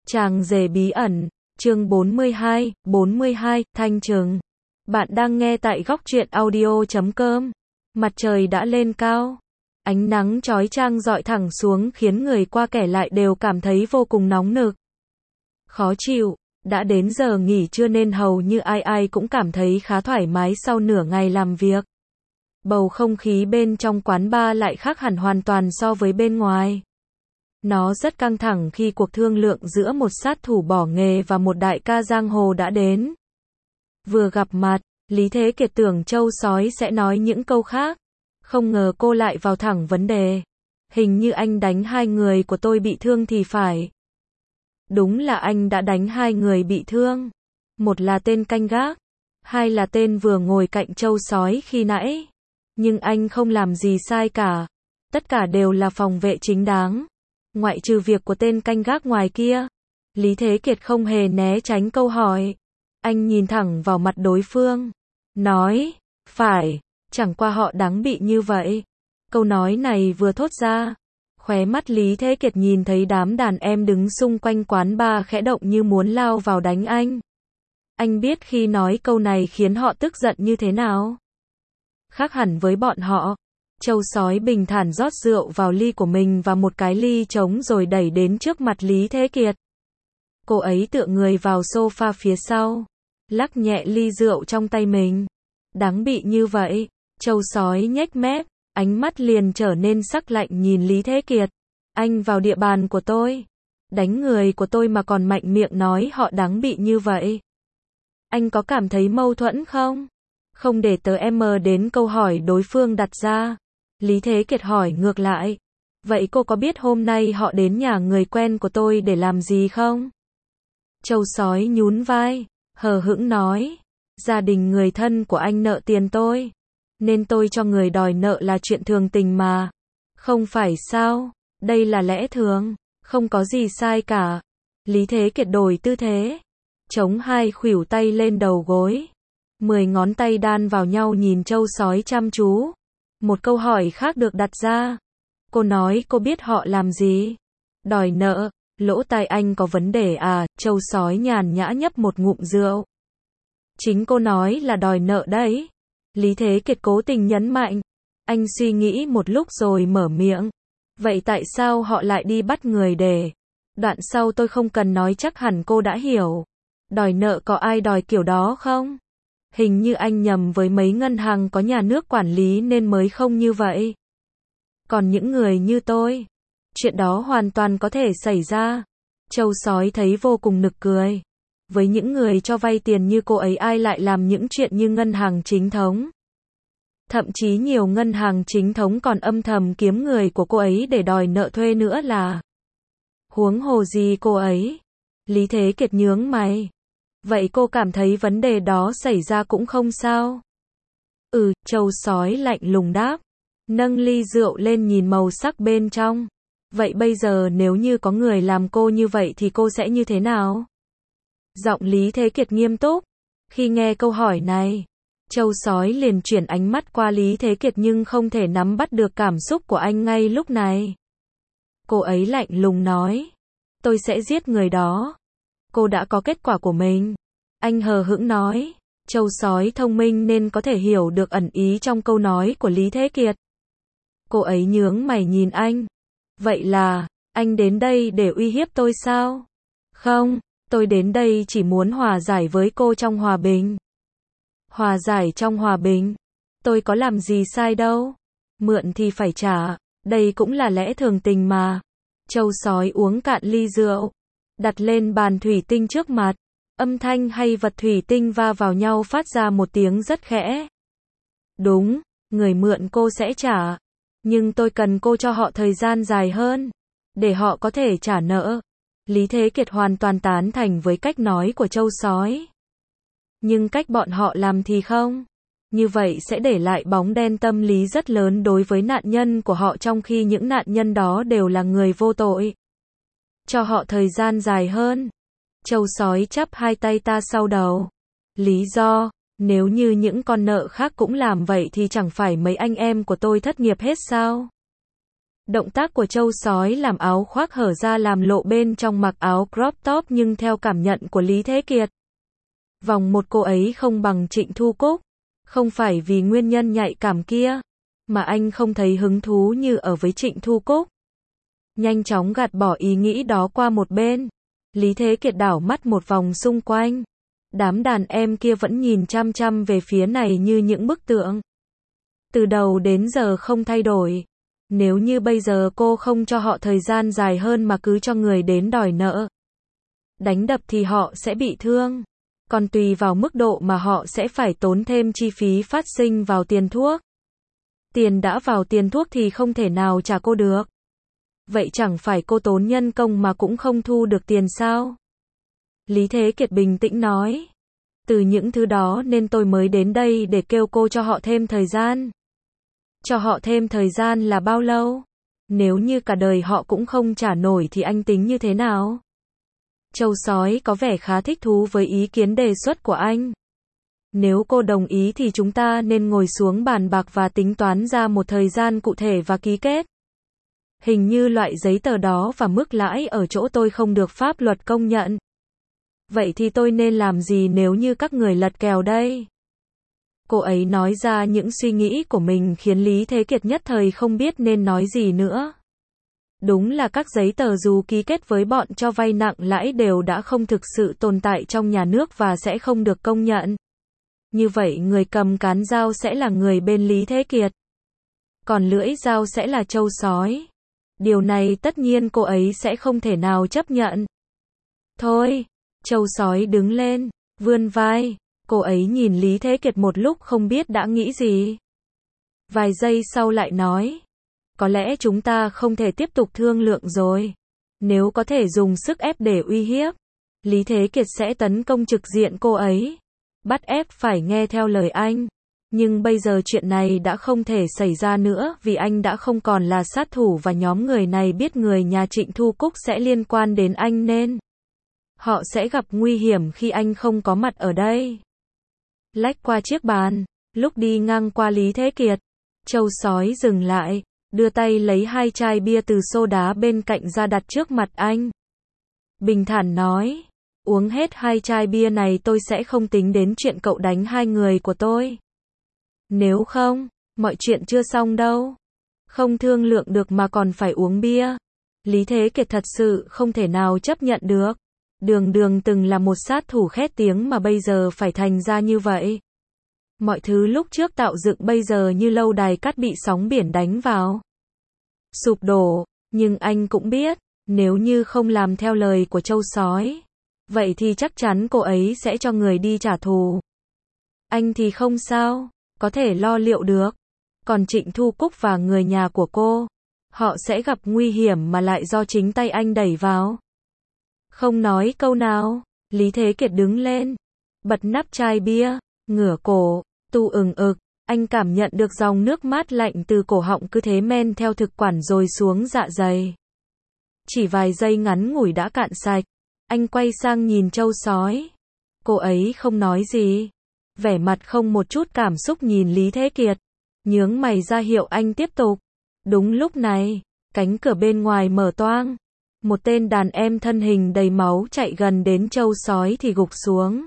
Chàng rể bí ẩn, chương 42, Thanh Trừng. Bạn đang nghe tại góc truyện audio.com. Mặt trời đã lên cao. Ánh nắng chói chang rọi thẳng xuống khiến người qua kẻ lại đều cảm thấy vô cùng nóng nực. Khó chịu, đã đến giờ nghỉ trưa nên hầu như ai ai cũng cảm thấy khá thoải mái sau nửa ngày làm việc. Bầu không khí bên trong quán bar lại khác hẳn hoàn toàn so với bên ngoài. Nó rất căng thẳng khi cuộc thương lượng giữa một sát thủ bỏ nghề và một đại ca giang hồ đã đến. Vừa gặp mặt, Lý Thế Kiệt tưởng Châu Sói sẽ nói những câu khác. Không ngờ cô lại vào thẳng vấn đề. Hình như anh đánh hai người của tôi bị thương thì phải. Đúng là anh đã đánh hai người bị thương. Một là tên canh gác, hai là tên vừa ngồi cạnh Châu Sói khi nãy. Nhưng anh không làm gì sai cả. Tất cả đều là phòng vệ chính đáng. Ngoại trừ việc của tên canh gác ngoài kia. Lý Thế Kiệt không hề né tránh câu hỏi. Anh nhìn thẳng vào mặt đối phương. Nói, phải, chẳng qua họ đáng bị như vậy. Câu nói này vừa thốt ra. Khóe mắt Lý Thế Kiệt nhìn thấy đám đàn em đứng xung quanh quán bar khẽ động như muốn lao vào đánh anh. Anh biết khi nói câu này khiến họ tức giận như thế nào. Khác hẳn với bọn họ. Châu Sói bình thản rót rượu vào ly của mình và một cái ly trống rồi đẩy đến trước mặt Lý Thế Kiệt. Cô ấy tựa người vào sofa phía sau, lắc nhẹ ly rượu trong tay mình. Đáng bị như vậy. Châu Sói nhếch mép, ánh mắt liền trở nên sắc lạnh nhìn Lý Thế Kiệt. Anh vào địa bàn của tôi, đánh người của tôi mà còn mạnh miệng nói họ đáng bị như vậy. Anh có cảm thấy mâu thuẫn không? Không để tớ em đến câu hỏi đối phương đặt ra. Lý Thế Kiệt hỏi ngược lại. Vậy cô có biết hôm nay họ đến nhà người quen của tôi để làm gì không? Châu Sói nhún vai, hờ hững nói. Gia đình người thân của anh nợ tiền tôi, nên tôi cho người đòi nợ là chuyện thường tình mà. Không phải sao? Đây là lẽ thường, không có gì sai cả. Lý Thế Kiệt đổi tư thế, chống hai khuỷu tay lên đầu gối. 10 ngón tay đan vào nhau nhìn Châu Sói chăm chú. Một câu hỏi khác được đặt ra. Cô nói cô biết họ làm gì? Đòi nợ. Lỗ tai anh có vấn đề à? Châu Sói nhàn nhã nhấp một ngụm rượu. Chính cô nói là đòi nợ đấy. Lý Thế Kiệt cố tình nhấn mạnh. Anh suy nghĩ một lúc rồi mở miệng. Vậy tại sao họ lại đi bắt người để? Đoạn sau tôi không cần nói chắc hẳn cô đã hiểu. Đòi nợ có ai đòi kiểu đó không? Hình như anh nhầm với mấy ngân hàng có nhà nước quản lý nên mới không như vậy. Còn những người như tôi, chuyện đó hoàn toàn có thể xảy ra. Châu Sói thấy vô cùng nực cười. Với những người cho vay tiền như cô ấy ai lại làm những chuyện như ngân hàng chính thống. Thậm chí nhiều ngân hàng chính thống còn âm thầm kiếm người của cô ấy để đòi nợ thuê nữa là. Huống hồ gì cô ấy? Lý Thế Kiệt nhướng mày. Vậy cô cảm thấy vấn đề đó xảy ra cũng không sao? Châu Sói lạnh lùng đáp. Nâng ly rượu lên nhìn màu sắc bên trong. Vậy bây giờ nếu như có người làm cô như vậy thì cô sẽ như thế nào? Giọng Lý Thế Kiệt nghiêm túc. Khi nghe câu hỏi này, Châu Sói liền chuyển ánh mắt qua Lý Thế Kiệt nhưng không thể nắm bắt được cảm xúc của anh ngay lúc này. Cô ấy lạnh lùng nói. Tôi sẽ giết người đó. Cô đã có kết quả của mình. Anh hờ hững nói. Châu Sói thông minh nên có thể hiểu được ẩn ý trong câu nói của Lý Thế Kiệt. Cô ấy nhướng mày nhìn anh. Vậy là, anh đến đây để uy hiếp tôi sao? Không, tôi đến đây chỉ muốn hòa giải với cô trong hòa bình. Hòa giải trong hòa bình? Tôi có làm gì sai đâu. Mượn thì phải trả, đây cũng là lẽ thường tình mà. Châu Sói uống cạn ly rượu, đặt lên bàn thủy tinh trước mặt. Âm thanh hay vật thủy tinh va vào nhau phát ra một tiếng rất khẽ. Đúng, người mượn cô sẽ trả. Nhưng tôi cần cô cho họ thời gian dài hơn, để họ có thể trả nợ. Lý Thế Kiệt hoàn toàn tán thành với cách nói của Châu Sói. Nhưng cách bọn họ làm thì không. Như vậy sẽ để lại bóng đen tâm lý rất lớn đối với nạn nhân của họ trong khi những nạn nhân đó đều là người vô tội. Cho họ thời gian dài hơn. Châu Sói chắp hai tay ta sau đầu. Lý do, nếu như những con nợ khác cũng làm vậy thì chẳng phải mấy anh em của tôi thất nghiệp hết sao? Động tác của Châu Sói làm áo khoác hở ra làm lộ bên trong mặc áo crop top, nhưng theo cảm nhận của Lý Thế Kiệt, vòng một cô ấy không bằng Trịnh Thu Cúc. Không phải vì nguyên nhân nhạy cảm kia, mà anh không thấy hứng thú như ở với Trịnh Thu Cúc. Nhanh chóng gạt bỏ ý nghĩ đó qua một bên, Lý Thế Kiệt đảo mắt một vòng xung quanh. Đám đàn em kia vẫn nhìn chăm chăm về phía này như những bức tượng. Từ đầu đến giờ không thay đổi. Nếu như bây giờ cô không cho họ thời gian dài hơn mà cứ cho người đến đòi nợ, đánh đập thì họ sẽ bị thương. Còn tùy vào mức độ mà họ sẽ phải tốn thêm chi phí phát sinh vào tiền thuốc. Tiền đã vào tiền thuốc thì không thể nào trả cô được. Vậy chẳng phải cô tốn nhân công mà cũng không thu được tiền sao? Lý Thế Kiệt bình tĩnh nói. Từ những thứ đó nên tôi mới đến đây để kêu cô cho họ thêm thời gian. Cho họ thêm thời gian là bao lâu? Nếu như cả đời họ cũng không trả nổi thì anh tính như thế nào? Châu Sói có vẻ khá thích thú với ý kiến đề xuất của anh. Nếu cô đồng ý thì chúng ta nên ngồi xuống bàn bạc và tính toán ra một thời gian cụ thể và ký kết. Hình như loại giấy tờ đó và mức lãi ở chỗ tôi không được pháp luật công nhận. Vậy thì tôi nên làm gì nếu như các người lật kèo đây? Cô ấy nói ra những suy nghĩ của mình khiến Lý Thế Kiệt nhất thời không biết nên nói gì nữa. Đúng là các giấy tờ dù ký kết với bọn cho vay nặng lãi đều đã không thực sự tồn tại trong nhà nước và sẽ không được công nhận. Như vậy người cầm cán dao sẽ là người bên Lý Thế Kiệt. Còn lưỡi dao sẽ là Châu Sói. Điều này tất nhiên cô ấy sẽ không thể nào chấp nhận. Thôi, Châu Sói đứng lên, vươn vai. Cô ấy nhìn Lý Thế Kiệt một lúc không biết đã nghĩ gì. Vài giây sau lại nói. Có lẽ chúng ta không thể tiếp tục thương lượng rồi. Nếu có thể dùng sức ép để uy hiếp, Lý Thế Kiệt sẽ tấn công trực diện cô ấy. Bắt ép phải nghe theo lời anh. Nhưng bây giờ chuyện này đã không thể xảy ra nữa vì anh đã không còn là sát thủ và nhóm người này biết người nhà Trịnh Thu Cúc sẽ liên quan đến anh nên họ sẽ gặp nguy hiểm khi anh không có mặt ở đây. Lách qua chiếc bàn, lúc đi ngang qua Lý Thế Kiệt, Châu Sói dừng lại, đưa tay lấy 2 chai bia từ xô đá bên cạnh ra đặt trước mặt anh. Bình thản nói, uống hết 2 chai bia này tôi sẽ không tính đến chuyện cậu đánh 2 người của tôi. Nếu không, mọi chuyện chưa xong đâu. Không thương lượng được mà còn phải uống bia. Lý Thế Kiệt thật sự không thể nào chấp nhận được. Đường Đường từng là một sát thủ khét tiếng mà bây giờ phải thành ra như vậy. Mọi thứ lúc trước tạo dựng bây giờ như lâu đài cát bị sóng biển đánh vào. Sụp đổ, nhưng anh cũng biết, nếu như không làm theo lời của Châu Sói, vậy thì chắc chắn cô ấy sẽ cho người đi trả thù. Anh thì không sao, có thể lo liệu được. Còn Trịnh Thu Cúc và người nhà của cô, họ sẽ gặp nguy hiểm mà lại do chính tay anh đẩy vào. Không nói câu nào, Lý Thế Kiệt đứng lên, bật nắp chai bia, ngửa cổ, tu ừng ực, anh cảm nhận được dòng nước mát lạnh từ cổ họng cứ thế men theo thực quản rồi xuống dạ dày. Chỉ vài giây ngắn ngủi đã cạn sạch, anh quay sang nhìn Châu Sói. Cô ấy không nói gì, vẻ mặt không một chút cảm xúc nhìn Lý Thế Kiệt, nhướng mày ra hiệu anh tiếp tục. Đúng lúc này, cánh cửa bên ngoài mở toang. Một tên đàn em thân hình đầy máu chạy gần đến Châu Sói thì gục xuống.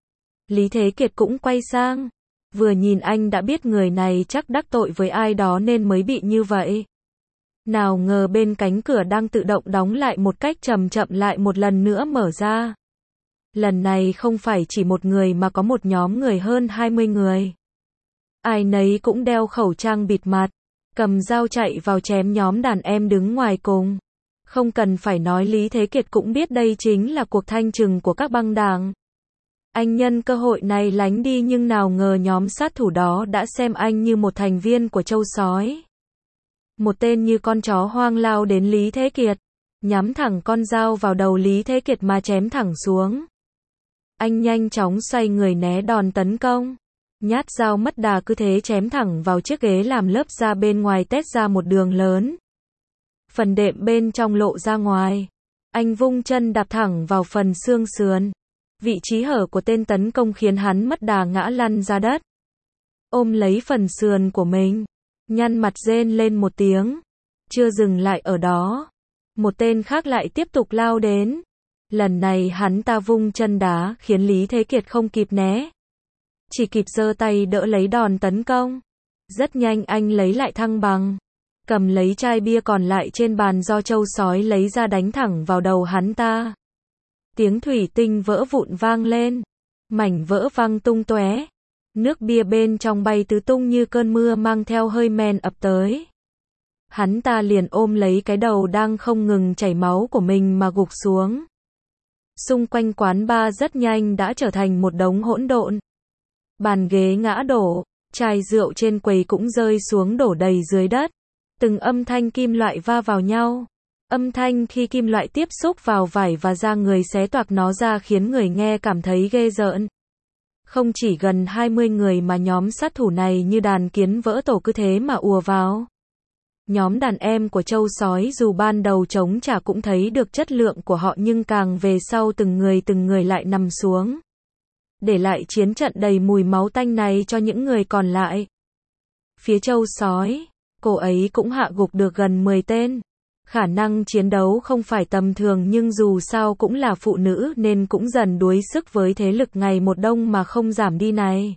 Lý Thế Kiệt cũng quay sang. Vừa nhìn anh đã biết người này chắc đắc tội với ai đó nên mới bị như vậy. Nào ngờ bên cánh cửa đang tự động đóng lại một cách chậm chậm lại một lần nữa mở ra. Lần này không phải chỉ một người mà có một nhóm người hơn 20 người. Ai nấy cũng đeo khẩu trang bịt mặt, cầm dao chạy vào chém nhóm đàn em đứng ngoài cùng. Không cần phải nói Lý Thế Kiệt cũng biết đây chính là cuộc thanh trừng của các băng đảng. Anh nhân cơ hội này lánh đi nhưng nào ngờ nhóm sát thủ đó đã xem anh như một thành viên của Châu Sói. Một tên như con chó hoang lao đến Lý Thế Kiệt, nhắm thẳng con dao vào đầu Lý Thế Kiệt mà chém thẳng xuống. Anh nhanh chóng xoay người né đòn tấn công. Nhát dao mất đà cứ thế chém thẳng vào chiếc ghế làm lớp da bên ngoài tét ra một đường lớn. Phần đệm bên trong lộ ra ngoài. Anh vung chân đạp thẳng vào phần xương sườn. Vị trí hở của tên tấn công khiến hắn mất đà ngã lăn ra đất. Ôm lấy phần sườn của mình, nhăn mặt rên lên một tiếng. Chưa dừng lại ở đó, một tên khác lại tiếp tục lao đến. Lần này hắn ta vung chân đá khiến Lý Thế Kiệt không kịp né, chỉ kịp giơ tay đỡ lấy đòn tấn công. Rất nhanh anh lấy lại thăng bằng, cầm lấy chai bia còn lại trên bàn do Châu Sói lấy ra đánh thẳng vào đầu hắn ta. Tiếng thủy tinh vỡ vụn vang lên, mảnh vỡ văng tung tóe, nước bia bên trong bay tứ tung như cơn mưa mang theo hơi men ập tới. Hắn ta liền ôm lấy cái đầu đang không ngừng chảy máu của mình mà gục xuống. Xung quanh quán bar rất nhanh đã trở thành một đống hỗn độn. Bàn ghế ngã đổ, chai rượu trên quầy cũng rơi xuống đổ đầy dưới đất. Từng âm thanh kim loại va vào nhau. Âm thanh khi kim loại tiếp xúc vào vải và da người xé toạc nó ra khiến người nghe cảm thấy ghê rợn. Không chỉ gần 20 người mà nhóm sát thủ này như đàn kiến vỡ tổ cứ thế mà ùa vào. Nhóm đàn em của Châu Sói dù ban đầu chống trả cũng thấy được chất lượng của họ nhưng càng về sau từng người lại nằm xuống. Để lại chiến trận đầy mùi máu tanh này cho những người còn lại. Phía Châu Sói, cô ấy cũng hạ gục được gần 10 tên. Khả năng chiến đấu không phải tầm thường nhưng dù sao cũng là phụ nữ nên cũng dần đuối sức với thế lực ngày một đông mà không giảm đi này.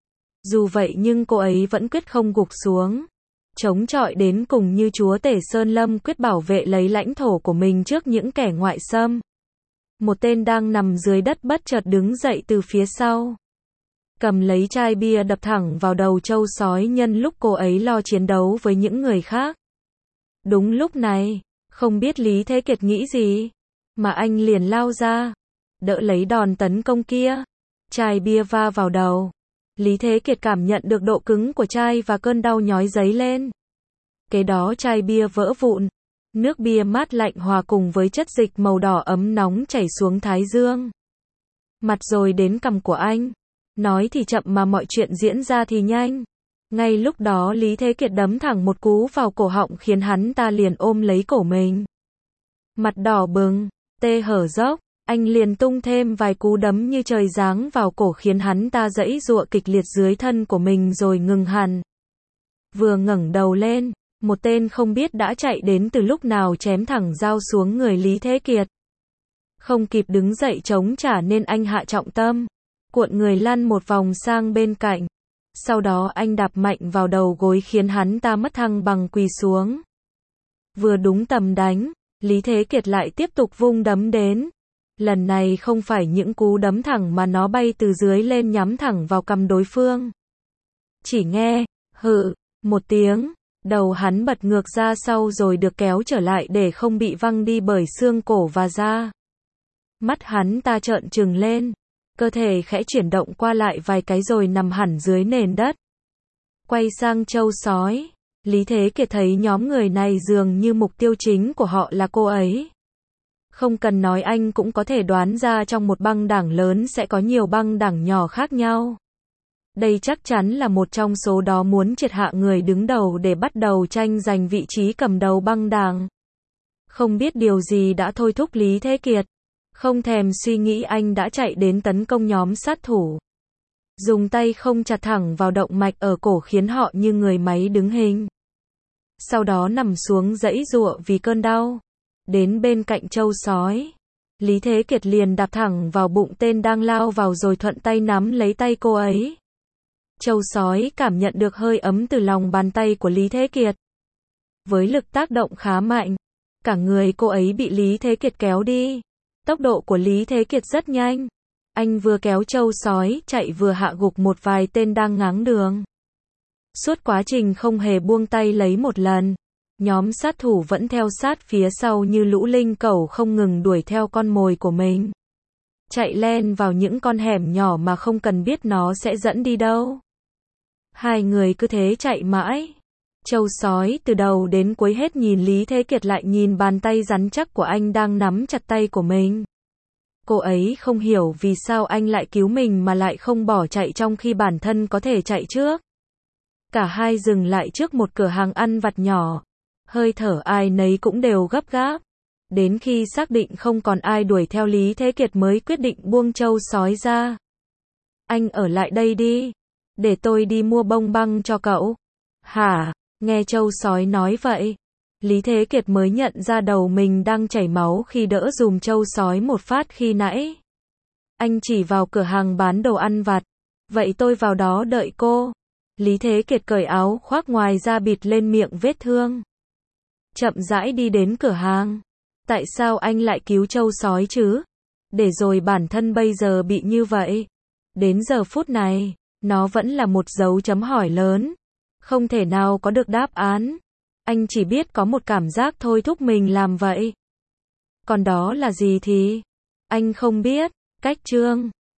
Dù vậy nhưng cô ấy vẫn quyết không gục xuống. Chống chọi đến cùng như chúa tể Sơn Lâm quyết bảo vệ lấy lãnh thổ của mình trước những kẻ ngoại xâm. Một tên đang nằm dưới đất bất chợt đứng dậy từ phía sau, cầm lấy chai bia đập thẳng vào đầu Châu Sói nhân lúc cô ấy lo chiến đấu với những người khác. Đúng lúc này, không biết Lý Thế Kiệt nghĩ gì, mà anh liền lao ra, đỡ lấy đòn tấn công kia. Chai bia va vào đầu. Lý Thế Kiệt cảm nhận được độ cứng của chai và cơn đau nhói dấy lên. Kế đó chai bia vỡ vụn. Nước bia mát lạnh hòa cùng với chất dịch màu đỏ ấm nóng chảy xuống thái dương. Mặt rồi đến cằm của anh. Nói thì chậm mà mọi chuyện diễn ra thì nhanh. Ngay lúc đó Lý Thế Kiệt đấm thẳng một cú vào cổ họng khiến hắn ta liền ôm lấy cổ mình. Mặt đỏ bừng, tê hở dốc, anh liền tung thêm vài cú đấm như trời giáng vào cổ khiến hắn ta giãy giụa kịch liệt dưới thân của mình rồi ngừng hẳn. Vừa ngẩng đầu lên, một tên không biết đã chạy đến từ lúc nào chém thẳng dao xuống người Lý Thế Kiệt. Không kịp đứng dậy chống trả nên anh hạ trọng tâm, cuộn người lăn một vòng sang bên cạnh. Sau đó anh đạp mạnh vào đầu gối khiến hắn ta mất thăng bằng quỳ xuống. Vừa đúng tầm đánh, Lý Thế Kiệt lại tiếp tục vung đấm đến. Lần này không phải những cú đấm thẳng mà nó bay từ dưới lên nhắm thẳng vào cằm đối phương. Chỉ nghe, hự, một tiếng, đầu hắn bật ngược ra sau rồi được kéo trở lại để không bị văng đi bởi xương cổ và da. Mắt hắn ta trợn trừng lên, cơ thể khẽ chuyển động qua lại vài cái rồi nằm hẳn dưới nền đất. Quay sang Châu Sói, Lý Thế Kiệt thấy nhóm người này dường như mục tiêu chính của họ là cô ấy. Không cần nói anh cũng có thể đoán ra trong một băng đảng lớn sẽ có nhiều băng đảng nhỏ khác nhau. Đây chắc chắn là một trong số đó muốn triệt hạ người đứng đầu để bắt đầu tranh giành vị trí cầm đầu băng đảng. Không biết điều gì đã thôi thúc Lý Thế Kiệt. Không thèm suy nghĩ anh đã chạy đến tấn công nhóm sát thủ. Dùng tay không chặt thẳng vào động mạch ở cổ khiến họ như người máy đứng hình. Sau đó nằm xuống giãy giụa vì cơn đau. Đến bên cạnh Châu Sói, Lý Thế Kiệt liền đạp thẳng vào bụng tên đang lao vào rồi thuận tay nắm lấy tay cô ấy. Châu Sói cảm nhận được hơi ấm từ lòng bàn tay của Lý Thế Kiệt. Với lực tác động khá mạnh, cả người cô ấy bị Lý Thế Kiệt kéo đi. Tốc độ của Lý Thế Kiệt rất nhanh. Anh vừa kéo Châu Sói chạy vừa hạ gục một vài tên đang ngáng đường. Suốt quá trình không hề buông tay lấy một lần. Nhóm sát thủ vẫn theo sát phía sau như lũ linh cẩu không ngừng đuổi theo con mồi của mình. Chạy len vào những con hẻm nhỏ mà không cần biết nó sẽ dẫn đi đâu. Hai người cứ thế chạy mãi. Châu Sói từ đầu đến cuối hết nhìn Lý Thế Kiệt lại nhìn bàn tay rắn chắc của anh đang nắm chặt tay của mình. Cô ấy không hiểu vì sao anh lại cứu mình mà lại không bỏ chạy trong khi bản thân có thể chạy trước. Cả hai dừng lại trước một cửa hàng ăn vặt nhỏ. Hơi thở ai nấy cũng đều gấp gáp. Đến khi xác định không còn ai đuổi theo Lý Thế Kiệt mới quyết định buông Châu Sói ra. Anh ở lại đây đi. Để tôi đi mua bông băng cho cậu. Hả? Nghe Châu Sói nói vậy, Lý Thế Kiệt mới nhận ra đầu mình đang chảy máu khi đỡ dùm trâu sói một phát khi nãy. Anh chỉ vào cửa hàng bán đồ ăn vặt. Vậy tôi vào đó đợi cô. Lý Thế Kiệt cởi áo khoác ngoài ra bịt lên miệng vết thương. Chậm rãi đi đến cửa hàng. Tại sao anh lại cứu trâu sói chứ? Để rồi bản thân bây giờ bị như vậy. Đến giờ phút này, nó vẫn là một dấu chấm hỏi lớn. Không thể nào có được đáp án. Anh chỉ biết có một cảm giác thôi thúc mình làm vậy. Còn đó là gì thì anh không biết. Cách chương